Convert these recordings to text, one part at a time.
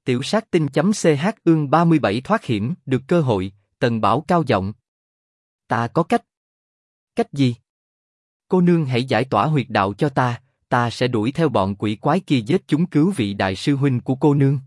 Tiểu sát tinh.ch ương 37 thoát hiểm, được cơ hội, Tần Bảo cao giọng. Ta có cách. Cách gì? Cô nương hãy giải tỏa huyệt đạo cho ta sẽ đuổi theo bọn quỷ quái kia giết chúng cứu vị đại sư huynh của cô nương.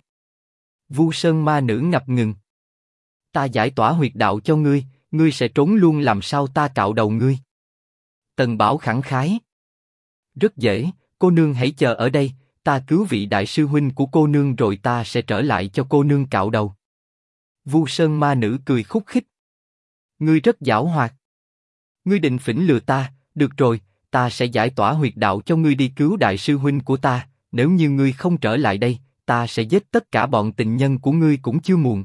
Vu Sơn ma nữ ngập ngừng. Ta giải tỏa huyệt đạo cho ngươi sẽ trốn luôn, làm sao ta cạo đầu ngươi? Tần Bảo khẳng khái. Rất dễ, cô nương hãy chờ ở đây, ta cứu vị đại sư huynh của cô nương rồi ta sẽ trở lại cho cô nương cạo đầu. Vu Sơn ma nữ cười khúc khích. Ngươi rất giảo hoạt. Ngươi định phỉnh lừa ta, được rồi, ta sẽ giải tỏa huyệt đạo cho ngươi đi cứu đại sư huynh của ta, nếu như ngươi không trở lại đây, ta sẽ giết tất cả bọn tình nhân của ngươi cũng chưa muộn.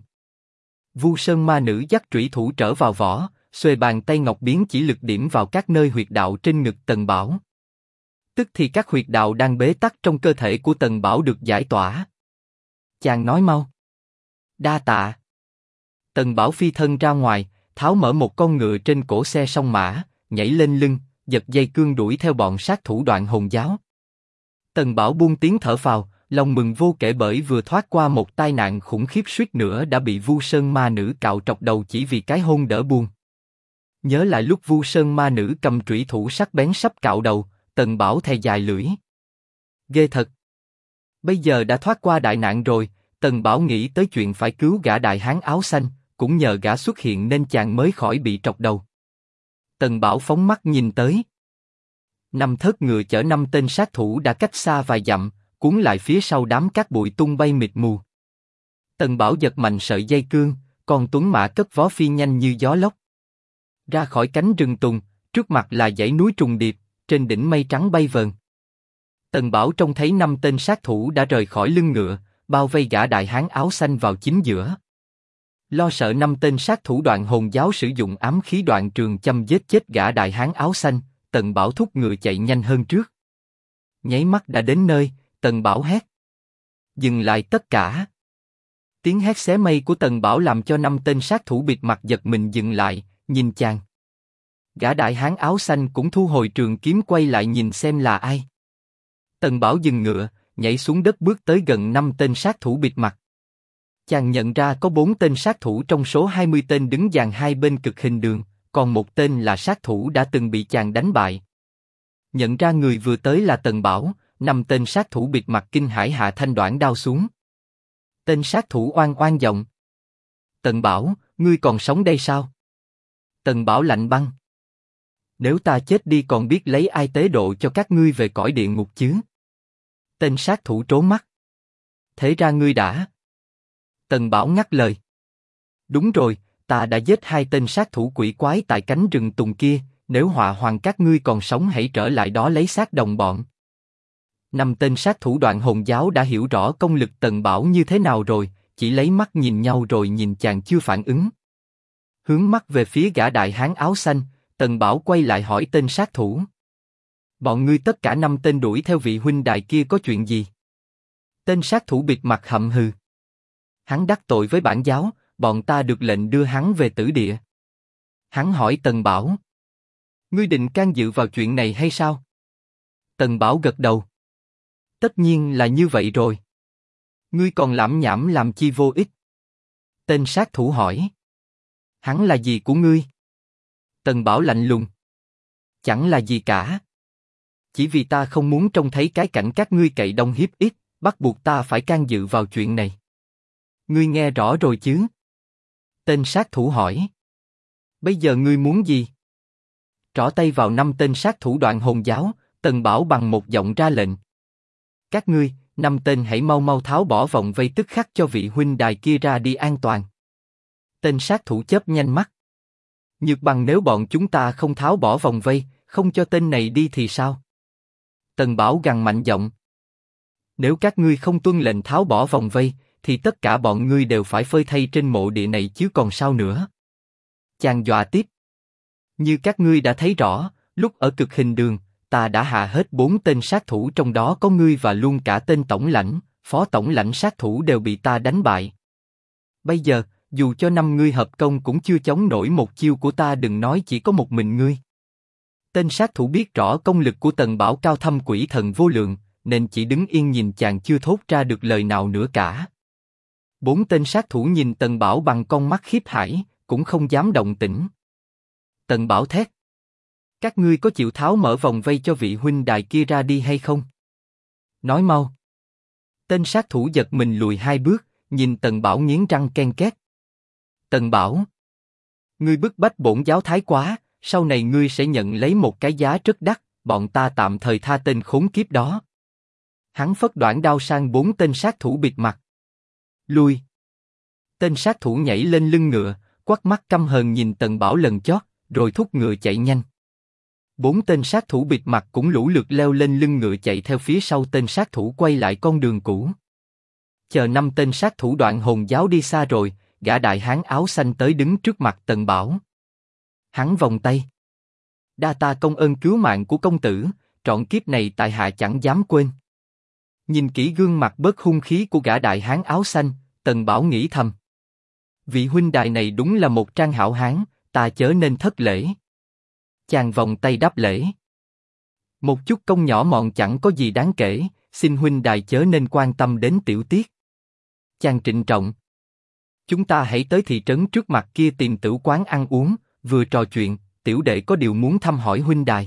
Vu Sơn ma nữ dắt trủy thủ trở vào vỏ, xuề bàn tay ngọc biến chỉ lực điểm vào các nơi huyệt đạo trên ngực Tần Bảo. Tức thì các huyệt đạo đang bế tắc trong cơ thể của Tần Bảo được giải tỏa. Chàng nói mau. Đa tạ. Tần Bảo phi thân ra ngoài, tháo mở một con ngựa trên cổ xe song mã, nhảy lên lưng, giật dây cương đuổi theo bọn sát thủ Đoạn Hồn giáo. Tần Bảo buông tiếng thở phào, lòng mừng vô kể bởi vừa thoát qua một tai nạn khủng khiếp, suýt nữa đã bị Vu Sơn ma nữ cạo trọc đầu chỉ vì cái hôn đỡ buông. Nhớ lại lúc Vu Sơn ma nữ cầm trủy thủ sắc bén sắp cạo đầu, Tần Bảo thè dài lưỡi. Ghê thật. Bây giờ đã thoát qua đại nạn rồi, Tần Bảo nghĩ tới chuyện phải cứu gã đại hán áo xanh, cũng nhờ gã xuất hiện nên chàng mới khỏi bị trọc đầu. Tần Bảo phóng mắt nhìn tới. 5 thớt ngựa chở 5 tên sát thủ đã cách xa vài dặm, cuốn lại phía sau đám cát bụi tung bay mịt mù. Tần Bảo giật mạnh sợi dây cương, còn tuấn mã cất vó phi nhanh như gió lốc. Ra khỏi cánh rừng tùng, trước mặt là dãy núi trùng điệp, trên đỉnh mây trắng bay vờn. Tần Bảo trông thấy 5 tên sát thủ đã rời khỏi lưng ngựa, bao vây gã đại hán áo xanh vào chính giữa. Lo sợ 5 tên sát thủ Đoạn Hồn giáo sử dụng ám khí Đoạn Trường châm giết chết gã đại hán áo xanh, Tần Bảo thúc ngựa chạy nhanh hơn trước. Nháy mắt đã đến nơi, Tần Bảo hét. Dừng lại tất cả. Tiếng hét xé mây của Tần Bảo làm cho 5 tên sát thủ bịt mặt giật mình dừng lại, nhìn chàng. Gã đại hán áo xanh cũng thu hồi trường kiếm quay lại nhìn xem là ai. Tần Bảo dừng ngựa, nhảy xuống đất bước tới gần 5 tên sát thủ bịt mặt. Chàng nhận ra có 4 tên sát thủ trong số 20 tên đứng dàn hai bên cực hình đường, còn một tên là sát thủ đã từng bị chàng đánh bại. Nhận ra người vừa tới là Tần Bảo, 5 tên sát thủ bịt mặt kinh hãi hạ thanh đoản đao xuống. Tên sát thủ oan oan giọng. Tần Bảo, ngươi còn sống đây sao? Tần Bảo lạnh băng. Nếu ta chết đi còn biết lấy ai tế độ cho các ngươi về cõi địa ngục chứ? Tên sát thủ trố mắt. Thế ra ngươi đã... Tần Bảo ngắt lời. Đúng rồi, ta đã giết 2 tên sát thủ quỷ quái tại cánh rừng tùng kia, nếu họa hoàng các ngươi còn sống hãy trở lại đó lấy xác đồng bọn. 5 tên sát thủ Đoạn Hồn giáo đã hiểu rõ công lực Tần Bảo như thế nào rồi, chỉ lấy mắt nhìn nhau rồi nhìn chàng chưa phản ứng. Hướng mắt về phía gã đại hán áo xanh, Tần Bảo quay lại hỏi tên sát thủ. Bọn ngươi tất cả 5 tên đuổi theo vị huynh đài kia có chuyện gì? Tên sát thủ bịt mặt hậm hừ. Hắn đắc tội với bản giáo, bọn ta được lệnh đưa hắn về tử địa. Hắn hỏi Tần Bảo. Ngươi định can dự vào chuyện này hay sao? Tần Bảo gật đầu. Tất nhiên là như vậy rồi. Ngươi còn lảm nhảm làm chi vô ích? Tên sát thủ hỏi. Hắn là gì của ngươi? Tần Bảo lạnh lùng. Chẳng là gì cả. Chỉ vì ta không muốn trông thấy cái cảnh các ngươi cậy đông hiếp ít, bắt buộc ta phải can dự vào chuyện này. Ngươi nghe rõ rồi chứ? Tên sát thủ hỏi. Bây giờ ngươi muốn gì? Trỏ tay vào 5 tên sát thủ Đoạn Hồn giáo, Tần Bảo bằng một giọng ra lệnh. Các ngươi, 5 tên hãy mau mau tháo bỏ vòng vây tức khắc cho vị huynh đài kia ra đi an toàn. Tên sát thủ chớp nhanh mắt. Nhược Bằng, nếu bọn chúng ta không tháo bỏ vòng vây, không cho tên này đi thì sao? Tần Bảo gằn mạnh giọng. Nếu các ngươi không tuân lệnh tháo bỏ vòng vây, thì tất cả bọn ngươi đều phải phơi thây trên mộ địa này chứ còn sao nữa. Chàng dọa tiếp. Như các ngươi đã thấy rõ, lúc ở cực hình đường, ta đã hạ hết 4 tên sát thủ, trong đó có ngươi và luôn cả tên tổng lãnh, phó tổng lãnh sát thủ đều bị ta đánh bại. Bây giờ, dù cho 5 ngươi hợp công cũng chưa chống nổi một chiêu của ta, đừng nói chỉ có một mình ngươi. Tên sát thủ biết rõ công lực của Tần Bảo cao thâm quỷ thần vô lượng, nên chỉ đứng yên nhìn chàng chưa thốt ra được lời nào nữa cả. 4 tên sát thủ nhìn Tần Bảo bằng con mắt khiếp hải, cũng không dám động tĩnh. Tần Bảo thét: các ngươi có chịu tháo mở vòng vây cho vị huynh đài kia ra đi hay không? Nói mau. Tên sát thủ giật mình lùi 2 bước, nhìn Tần Bảo nghiến răng ken két. Tần Bảo, ngươi bức bách bổn giáo thái quá, sau này ngươi sẽ nhận lấy một cái giá rất đắt, bọn ta tạm thời tha tên khốn kiếp đó. Hắn phất đoản đao sang 4 tên sát thủ bịt mặt. Lui. Tên sát thủ nhảy lên lưng ngựa, quắt mắt căm hờn nhìn Tần Bảo lần chót, rồi thúc ngựa chạy nhanh. 4 tên sát thủ bịt mặt cũng lũ lượt leo lên lưng ngựa chạy theo phía sau tên sát thủ quay lại con đường cũ. Chờ 5 tên sát thủ Đoạn Hồn giáo đi xa rồi, gã đại hán áo xanh tới đứng trước mặt Tần Bảo. Hắn vòng tay. Đa ta công ơn cứu mạng của công tử, trọn kiếp này tại hạ chẳng dám quên. Nhìn kỹ gương mặt bớt hung khí của gã đại hán áo xanh, Tần Bảo nghĩ thầm. Vị huynh đài này đúng là một trang hảo hán, ta chớ nên thất lễ. Chàng vòng tay đáp lễ. Một chút công nhỏ mọn chẳng có gì đáng kể, xin huynh đài chớ nên quan tâm đến tiểu tiết. Chàng trịnh trọng. Chúng ta hãy tới thị trấn trước mặt kia tìm tửu quán ăn uống, vừa trò chuyện, tiểu đệ có điều muốn thăm hỏi huynh đài.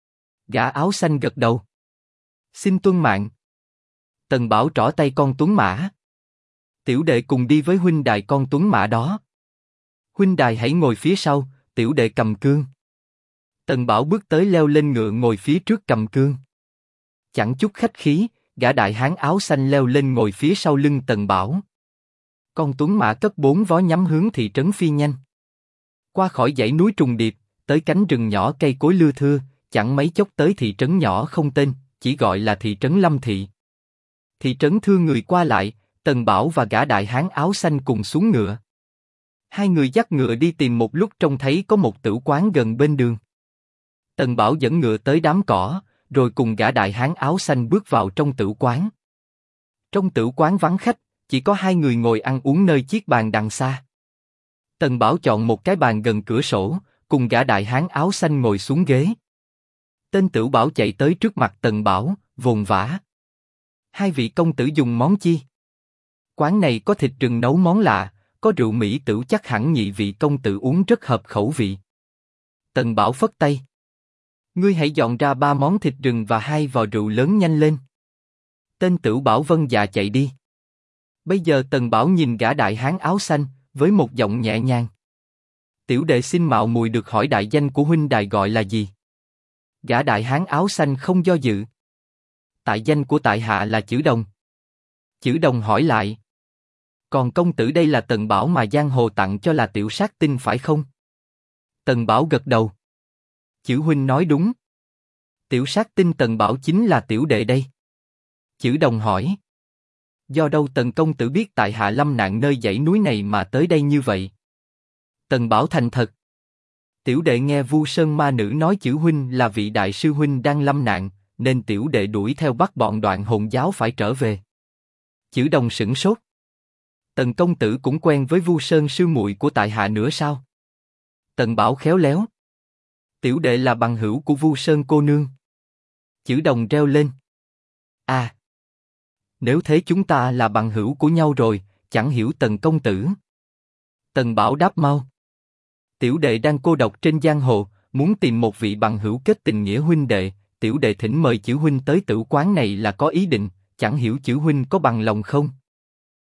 Gã áo xanh gật đầu. Xin tuân mạng. Tần Bảo trỏ tay con tuấn mã. Tiểu đệ cùng đi với huynh đài con tuấn mã đó. Huynh đài hãy ngồi phía sau, tiểu đệ cầm cương. Tần Bảo bước tới leo lên ngựa ngồi phía trước cầm cương. Chẳng chút khách khí, gã đại hán áo xanh leo lên ngồi phía sau lưng Tần Bảo. Con tuấn mã cất 4 vó nhắm hướng thị trấn phi nhanh. Qua khỏi dãy núi trùng điệp, tới cánh rừng nhỏ cây cối lưa thưa, chẳng mấy chốc tới thị trấn nhỏ không tên, chỉ gọi là thị trấn Lâm Thị. Thị trấn thưa người qua lại, Tần Bảo và gã đại hán áo xanh cùng xuống ngựa. Hai người dắt ngựa đi tìm một lúc trông thấy có một tửu quán gần bên đường. Tần Bảo dẫn ngựa tới đám cỏ, rồi cùng gã đại hán áo xanh bước vào trong tửu quán. Trong tửu quán vắng khách, chỉ có 2 người ngồi ăn uống nơi chiếc bàn đằng xa. Tần Bảo chọn một cái bàn gần cửa sổ, cùng gã đại hán áo xanh ngồi xuống ghế. Tên Tửu Bảo chạy tới trước mặt Tần Bảo, vồn vã. Hai vị công tử dùng món chi? Quán này có thịt rừng nấu món lạ, có rượu Mỹ Tửu chắc hẳn nhị vị công tử uống rất hợp khẩu vị. Tần Bảo phất tay. Ngươi hãy dọn ra 3 món thịt rừng và 2 vò rượu lớn nhanh lên. Tên Tửu Bảo vâng dạ chạy đi. Bây giờ Tần Bảo nhìn gã đại hán áo xanh, với một giọng nhẹ nhàng. Tiểu đệ xin mạo muội được hỏi đại danh của huynh đài gọi là gì? Gã đại hán áo xanh không do dự. Tại danh của tại hạ là Chữ Đồng. Chữ Đồng hỏi lại. Còn công tử đây là Tần Bảo mà giang hồ tặng cho là tiểu sát tinh phải không? Tần Bảo gật đầu. Chữ huynh nói đúng. Tiểu sát tinh Tần Bảo chính là tiểu đệ đây. Chữ Đồng hỏi. Do đâu Tần công tử biết tại hạ lâm nạn nơi dãy núi này mà tới đây như vậy? Tần Bảo thành thật. Tiểu đệ nghe Vu Sơn ma nữ nói Chữ huynh là vị đại sư huynh đang lâm nạn, nên tiểu đệ đuổi theo bắt bọn Đoạn Hồn giáo phải trở về. Chữ Đồng sửng sốt. Tần công tử cũng quen với Vu Sơn sư muội của tại hạ nữa sao? Tần Bảo khéo léo. Tiểu đệ là bằng hữu của Vu Sơn cô nương. Chữ Đồng reo lên. À! Nếu thế chúng ta là bằng hữu của nhau rồi, chẳng hiểu Tần công tử. Tần Bảo đáp mau. Tiểu đệ đang cô độc trên giang hồ, muốn tìm một vị bằng hữu kết tình nghĩa huynh đệ, tiểu đệ thỉnh mời Chữ huynh tới tửu quán này là có ý định, chẳng hiểu Chữ huynh có bằng lòng không?